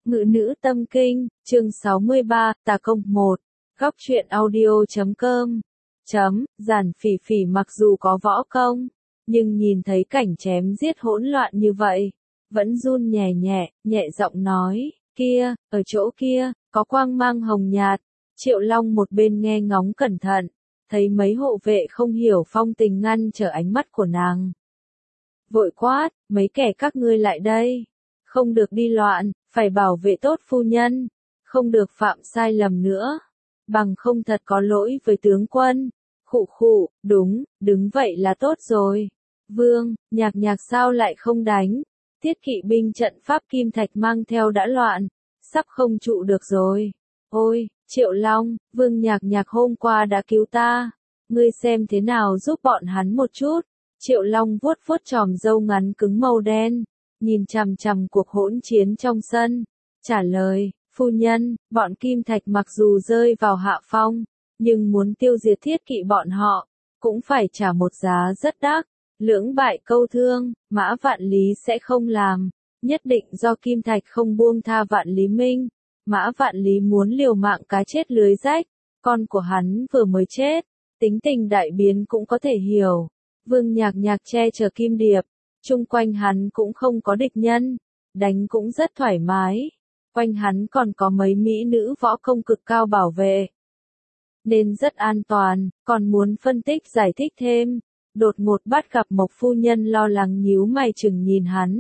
Ngự nữ tâm kinh, chương 63, tà công 1, góc truyện audio.com. Giản Phỉ Phỉ mặc dù có võ công, nhưng nhìn thấy cảnh chém giết hỗn loạn như vậy, vẫn run nhẹ nhẹ giọng nói, kia, ở chỗ kia, có quang mang hồng nhạt. Triệu Long một bên nghe ngóng cẩn thận, thấy mấy hộ vệ không hiểu phong tình ngăn trở ánh mắt của nàng. Vội quát, mấy kẻ các ngươi lại đây, không được đi loạn, phải bảo vệ tốt phu nhân, không được phạm sai lầm nữa, bằng không thật có lỗi với tướng quân. Khụ, đúng, đứng vậy là tốt rồi. Vương, nhạc sao lại không đánh? Thiết kỵ binh trận pháp kim thạch mang theo đã loạn, sắp không trụ được rồi. Ôi, Triệu Long, Vương nhạc hôm qua đã cứu ta, ngươi xem thế nào giúp bọn hắn một chút. Triệu Long vuốt chòm râu ngắn cứng màu đen, nhìn chằm cuộc hỗn chiến trong sân, trả lời, phu nhân, bọn kim thạch mặc dù rơi vào hạ phong, nhưng muốn tiêu diệt thiết kỵ bọn họ, cũng phải trả một giá rất đắt. Lưỡng bại câu thương, Mã Vạn Lý sẽ không làm, nhất định do kim thạch không buông tha Vạn Lý Minh. Mã Vạn Lý muốn liều mạng cá chết lưới rách, con của hắn vừa mới chết, tính tình đại biến cũng có thể hiểu. Vương nhạc che chở Kim Điệp, chung quanh hắn cũng không có địch nhân, đánh cũng rất thoải mái, quanh hắn còn có mấy mỹ nữ võ công cực cao bảo vệ, nên rất an toàn. Còn muốn phân tích giải thích thêm, đột ngột bắt gặp Mộc phu nhân lo lắng nhíu mày chừng nhìn hắn.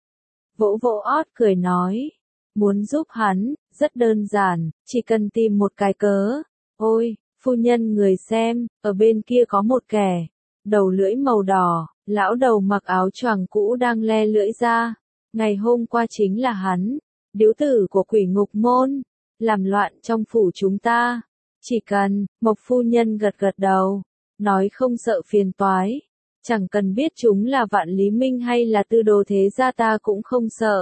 Vỗ ót cười nói, muốn giúp hắn, rất đơn giản, chỉ cần tìm một cái cớ. Ôi, phu nhân người xem, ở bên kia có một kẻ, đầu lưỡi màu đỏ, lão đầu mặc áo choàng cũ đang le lưỡi ra. Ngày hôm qua chính là hắn, điếu tử của quỷ ngục môn, làm loạn trong phủ chúng ta. Chỉ cần, Mộc phu nhân gật đầu, nói không sợ phiền toái, chẳng cần biết chúng là Vạn Lý Minh hay là Tư Đồ thế gia ta cũng không sợ.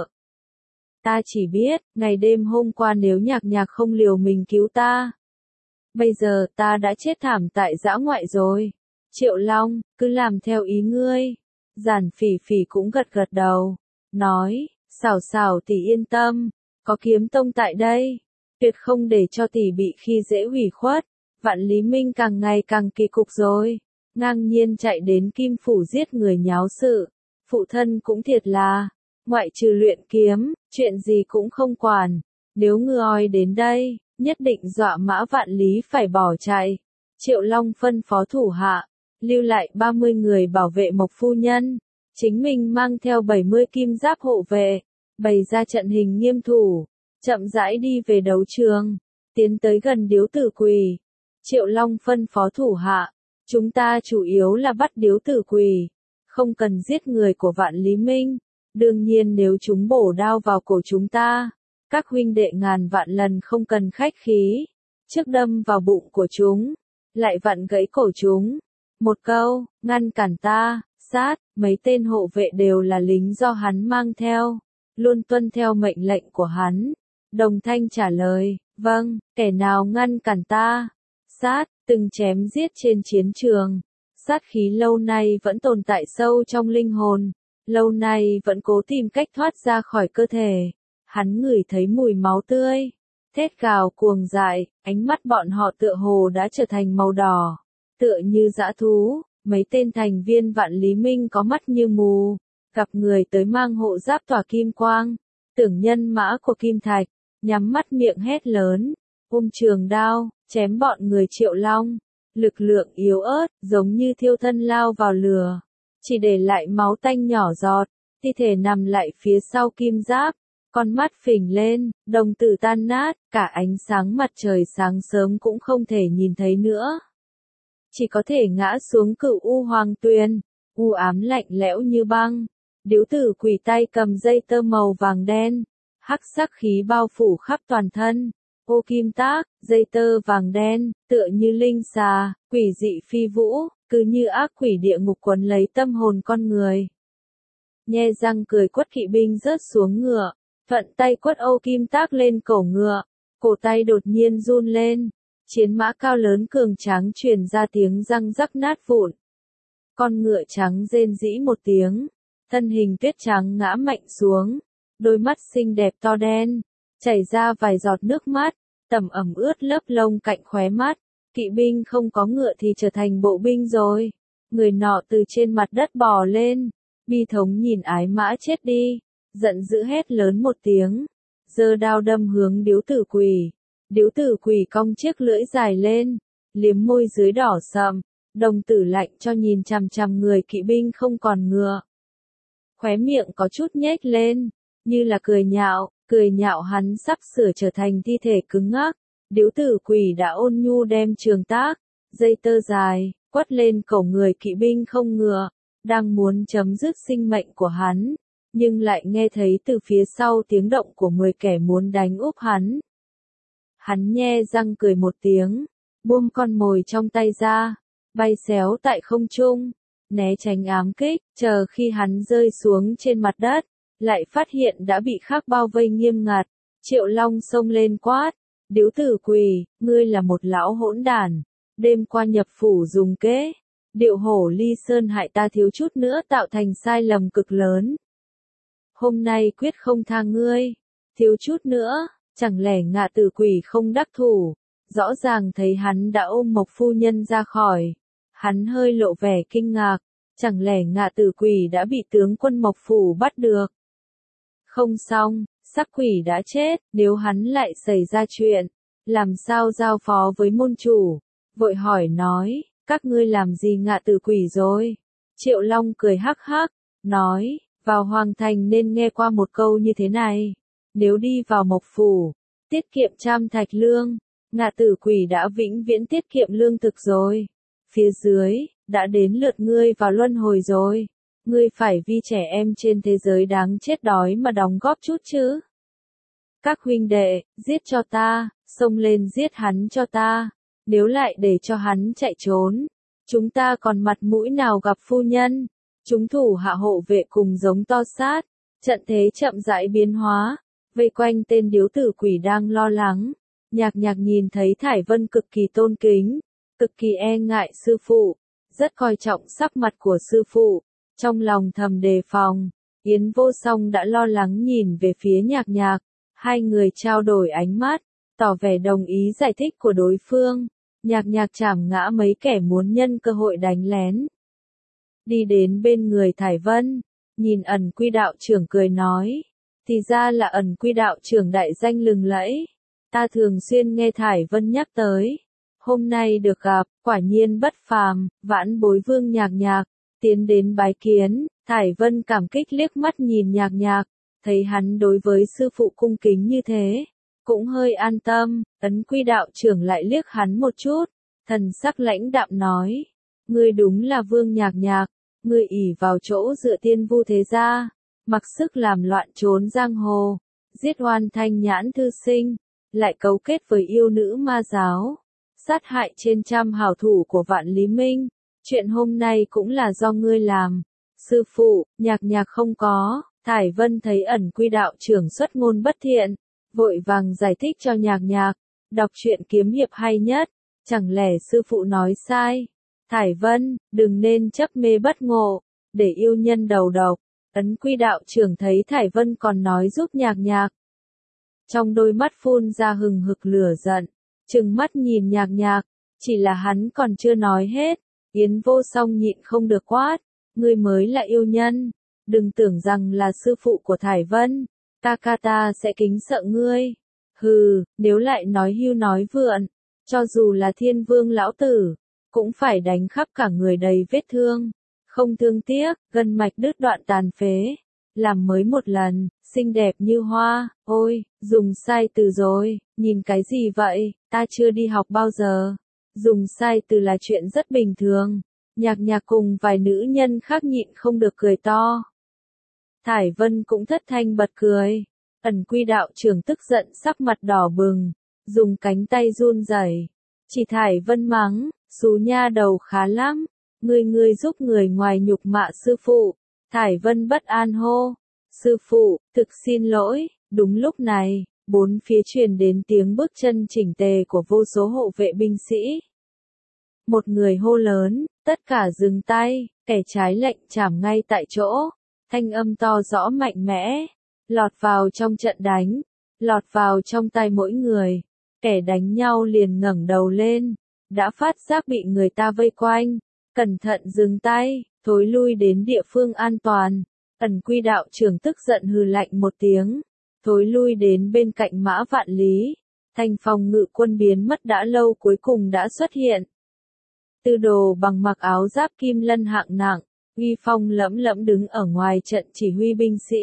Ta chỉ biết, ngày đêm hôm qua nếu nhạc không liều mình cứu ta, bây giờ ta đã chết thảm tại dã ngoại rồi. Triệu Long, cứ làm theo ý ngươi. Giản Phỉ Phỉ cũng gật đầu, nói, xảo tỷ yên tâm, có kiếm tông tại đây, tuyệt không để cho tỷ bị khi dễ hủy khuất. Vạn Lý Minh càng ngày càng kỳ cục rồi, ngang nhiên chạy đến Kim phủ giết người nháo sự, phụ thân cũng thiệt là, ngoại trừ luyện kiếm, chuyện gì cũng không quản, nếu ngư oi đến đây, nhất định dọa Mã Vạn Lý phải bỏ chạy. Triệu Long phân phó thủ hạ, lưu lại 30 người bảo vệ Mộc phu nhân, chính mình mang theo 70 kim giáp hộ vệ, bày ra trận hình nghiêm thủ, chậm rãi đi về đấu trường, tiến tới gần điếu tử quỷ. Triệu Long phân phó thủ hạ, chúng ta chủ yếu là bắt điếu tử quỷ, không cần giết người của Vạn Lý Minh. Đương nhiên nếu chúng bổ đao vào cổ chúng ta, các huynh đệ ngàn vạn lần không cần khách khí, trước đâm vào bụng của chúng, lại vặn gãy cổ chúng. Một câu, ngăn cản ta, sát. Mấy tên hộ vệ đều là lính do hắn mang theo, luôn tuân theo mệnh lệnh của hắn, đồng thanh trả lời, vâng. Kẻ nào ngăn cản ta, sát. Từng chém giết trên chiến trường, sát khí lâu nay vẫn tồn tại sâu trong linh hồn, lâu nay vẫn cố tìm cách thoát ra khỏi cơ thể. Hắn ngửi thấy mùi máu tươi, thét gào cuồng dại, ánh mắt bọn họ tựa hồ đã trở thành màu đỏ, tựa như dã thú. Mấy tên thành viên Vạn Lý Minh có mắt như mù, gặp người tới mang hộ giáp tỏa kim quang, tưởng nhân mã của kim thạch, nhắm mắt miệng hét lớn, trường đao, chém bọn người Triệu Long. Lực lượng yếu ớt, giống như thiêu thân lao vào lửa, chỉ để lại máu tanh nhỏ giọt, thi thể nằm lại phía sau kim giáp, con mắt phình lên, đồng tử tan nát, cả ánh sáng mặt trời sáng sớm cũng không thể nhìn thấy nữa. Chỉ có thể ngã xuống Cửu U Hoàng Tuyền, u ám lạnh lẽo như băng. Điếu tử quỷ tay cầm dây tơ màu vàng đen, hắc sắc khí bao phủ khắp toàn thân. Ô kim tác, dây tơ vàng đen, tựa như linh xà, quỷ dị phi vũ, cứ như ác quỷ địa ngục quấn lấy tâm hồn con người. Nhe răng cười quất kỵ binh rớt xuống ngựa, thuận tay quất ô kim tác lên cổ ngựa, cổ tay đột nhiên run lên, chiến mã cao lớn cường tráng truyền ra tiếng răng rắc nát vụn. Con ngựa trắng rên rĩ một tiếng, thân hình tuyết trắng ngã mạnh xuống, đôi mắt xinh đẹp to đen, chảy ra vài giọt nước mắt, tẩm ẩm ướt lớp lông cạnh khóe mắt. Kỵ binh không có ngựa thì trở thành bộ binh rồi. Người nọ từ trên mặt đất bò lên, bi thống nhìn ái mã chết đi, giận dữ hét lớn một tiếng, giơ đao đâm hướng Điếu Tử Quỷ. Điếu Tử Quỷ cong chiếc lưỡi dài lên, liếm môi dưới đỏ sậm, đồng tử lạnh cho nhìn chằm chằm người kỵ binh không còn ngựa. Khóe miệng có chút nhếch lên, như là cười nhạo hắn sắp sửa trở thành thi thể cứng ngắc. Điếu Tử Quỷ đã ôn nhu đem trường tác, dây tơ dài, quất lên cổ người kỵ binh không ngựa, đang muốn chấm dứt sinh mệnh của hắn, nhưng lại nghe thấy từ phía sau tiếng động của 10 kẻ muốn đánh úp hắn. Hắn nhe răng cười một tiếng, buông con mồi trong tay ra, bay xéo tại không trung, né tránh ám kích, chờ khi hắn rơi xuống trên mặt đất, lại phát hiện đã bị khác bao vây nghiêm ngặt. Triệu Long xông lên quát, Điếu Tử Quỷ, ngươi là một lão hỗn đản, đêm qua nhập phủ dùng kế, điệu hổ ly sơn hại ta thiếu chút nữa tạo thành sai lầm cực lớn. Hôm nay quyết không tha ngươi, thiếu chút nữa, chẳng lẽ Ngạ Tử Quỷ không đắc thủ, rõ ràng thấy hắn đã ôm Mộc phu nhân ra khỏi. Hắn hơi lộ vẻ kinh ngạc, chẳng lẽ Ngạ Tử Quỷ đã bị tướng quân Mộc phủ bắt được. Không xong, sắc quỷ đã chết, nếu hắn lại xảy ra chuyện, làm sao giao phó với môn chủ, vội hỏi nói, các ngươi làm gì Ngạ Tử Quỷ rồi? Triệu Long cười hắc hắc, nói, vào hoàng thành nên nghe qua một câu như thế này, nếu đi vào Mộc phủ, tiết kiệm trăm thạch lương, Ngạ Tử Quỷ đã vĩnh viễn tiết kiệm lương thực rồi. Phía dưới, đã đến lượt ngươi vào luân hồi rồi. Ngươi phải vì trẻ em trên thế giới đáng chết đói mà đóng góp chút chứ. Các huynh đệ, giết cho ta, xông lên giết hắn cho ta. Nếu lại để cho hắn chạy trốn, chúng ta còn mặt mũi nào gặp phu nhân. Chúng thủ hạ hộ vệ cùng giống to sát. Trận thế chậm rãi biến hóa, vây quanh tên Điếu Tử Quỷ đang lo lắng. Nhạc Nhạc nhìn thấy Thải Vân cực kỳ tôn kính, cực kỳ e ngại sư phụ, rất coi trọng sắc mặt của sư phụ, trong lòng thầm đề phòng. Yến Vô Song đã lo lắng nhìn về phía Nhạc Nhạc, hai người trao đổi ánh mắt, tỏ vẻ đồng ý giải thích của đối phương. Nhạc Nhạc chảm ngã mấy kẻ muốn nhân cơ hội đánh lén. Đi đến bên người Thải Vân, nhìn Ẩn Quy đạo trưởng cười nói, thì ra là Ẩn Quy đạo trưởng đại danh lừng lẫy, ta thường xuyên nghe Thải Vân nhắc tới. Hôm nay được gặp, quả nhiên bất phàm, vãn bối Vương Nhạc Nhạc, tiến đến bái kiến. Thải Vân cảm kích liếc mắt nhìn Nhạc Nhạc, thấy hắn đối với sư phụ cung kính như thế, cũng hơi an tâm. Ấn Quy đạo trưởng lại liếc hắn một chút, thần sắc lãnh đạm nói, ngươi đúng là Vương Nhạc Nhạc, ngươi ỷ vào chỗ dựa Tiên Vu thế gia, mặc sức làm loạn trốn giang hồ, giết Oan Thanh Nhãn thư sinh, lại cấu kết với yêu nữ ma giáo, sát hại trên trăm hảo thủ của Vạn Lý Minh. Chuyện hôm nay cũng là do ngươi làm. Sư phụ, Nhạc Nhạc không có. Thải Vân thấy Ẩn Quy đạo trưởng xuất ngôn bất thiện, vội vàng giải thích cho Nhạc Nhạc, đọc truyện kiếm hiệp hay nhất, chẳng lẽ sư phụ nói sai. Thải Vân, đừng nên chấp mê bất ngộ, để yêu nhân đầu độc. Ấn Quy đạo trưởng thấy Thải Vân còn nói giúp Nhạc Nhạc, trong đôi mắt phun ra hừng hực lửa giận, trừng mắt nhìn Nhạc Nhạc, chỉ là hắn còn chưa nói hết, Yến Vô Song nhịn không được quát, ngươi mới là yêu nhân, đừng tưởng rằng là sư phụ của Thải Vân, ta sẽ kính sợ ngươi. Hừ, nếu lại nói hưu nói vượn, cho dù là Thiên Vương lão tử, cũng phải đánh khắp cả người đầy vết thương, không thương tiếc, gân mạch đứt đoạn tàn phế, làm mới một lần, xinh đẹp như hoa. Ôi, dùng sai từ rồi, nhìn cái gì vậy, ta chưa đi học bao giờ. Dùng sai từ là chuyện rất bình thường. Nhạc Nhạc cùng vài nữ nhân khác nhịn không được cười to. Thải Vân cũng thất thanh bật cười. Ẩn Quy đạo trưởng tức giận sắc mặt đỏ bừng, dùng cánh tay run rẩy, chỉ Thải Vân mắng, xú nha đầu khá lắm, ngươi giúp người ngoài nhục mạ sư phụ. Thải Vân bất an hô, sư phụ, thực xin lỗi. Đúng lúc này, bốn phía truyền đến tiếng bước chân chỉnh tề của vô số hộ vệ binh sĩ. Một người hô lớn, tất cả dừng tay, kẻ trái lệnh chảm ngay tại chỗ. Thanh âm to rõ mạnh mẽ, lọt vào trong trận đánh. lọt vào trong tai mỗi người. Kẻ đánh nhau liền ngẩng đầu lên, đã phát giác bị người ta vây quanh, cẩn thận dừng tay, thối lui đến địa phương an toàn. Ẩn Quy đạo trưởng tức giận hừ lạnh một tiếng, thối lui đến bên cạnh Mã Vạn Lý. Thành phòng ngự quân biến mất đã lâu cuối cùng đã xuất hiện. Tư Đồ Bằng mặc áo giáp kim lân hạng nặng, uy phong lẫm lẫm đứng ở ngoài trận chỉ huy binh sĩ.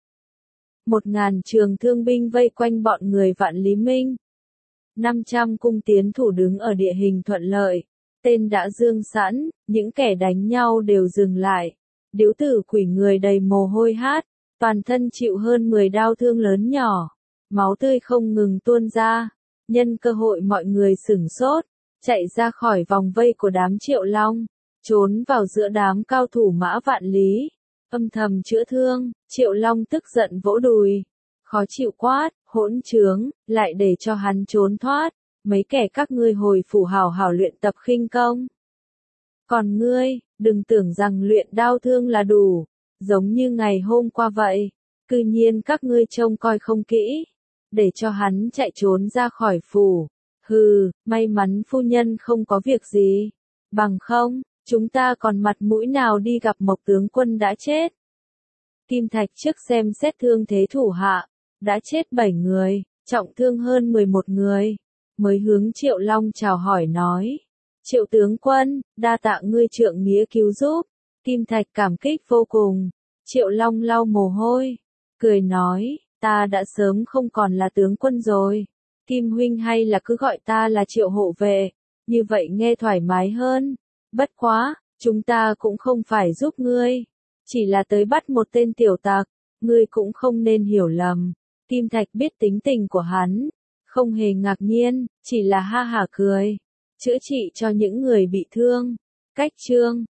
1000 trường thương binh vây quanh bọn người Vạn Lý Minh. 500 cung tiến thủ đứng ở địa hình thuận lợi, tên đã dương sẵn, những kẻ đánh nhau đều dừng lại. Điếu tử quỷ người đầy mồ hôi hát, toàn thân chịu hơn 10 đao thương lớn nhỏ, máu tươi không ngừng tuôn ra. Nhân cơ hội mọi người sửng sốt, chạy ra khỏi vòng vây của đám Triệu Long, trốn vào giữa đám cao thủ Mã Vạn Lý, âm thầm chữa thương. Triệu Long tức giận vỗ đùi, khó chịu quát, hỗn trướng, lại để cho hắn trốn thoát, mấy kẻ các ngươi hồi phủ hào hào luyện tập khinh công. Còn ngươi, đừng tưởng rằng luyện đao thương là đủ, giống như ngày hôm qua vậy, cư nhiên các ngươi trông coi không kỹ, để cho hắn chạy trốn ra khỏi phủ. Hừ, may mắn phu nhân không có việc gì, bằng không, chúng ta còn mặt mũi nào đi gặp Mộc tướng quân đã chết. Kim Thạch trước xem xét thương thế thủ hạ, đã chết 7 người, trọng thương hơn 11 người, mới hướng Triệu Long chào hỏi nói. Triệu tướng quân, đa tạ ngươi trượng nghĩa cứu giúp. Kim Thạch cảm kích vô cùng. Triệu Long lau mồ hôi, cười nói, ta đã sớm không còn là tướng quân rồi. Kim huynh hay là cứ gọi ta là Triệu hộ vệ, như vậy nghe thoải mái hơn. Bất quá, chúng ta cũng không phải giúp ngươi, chỉ là tới bắt một tên tiểu tặc, ngươi cũng không nên hiểu lầm. Kim Thạch biết tính tình của hắn, không hề ngạc nhiên, chỉ là ha hả cười, chữa trị cho những người bị thương. Cách chương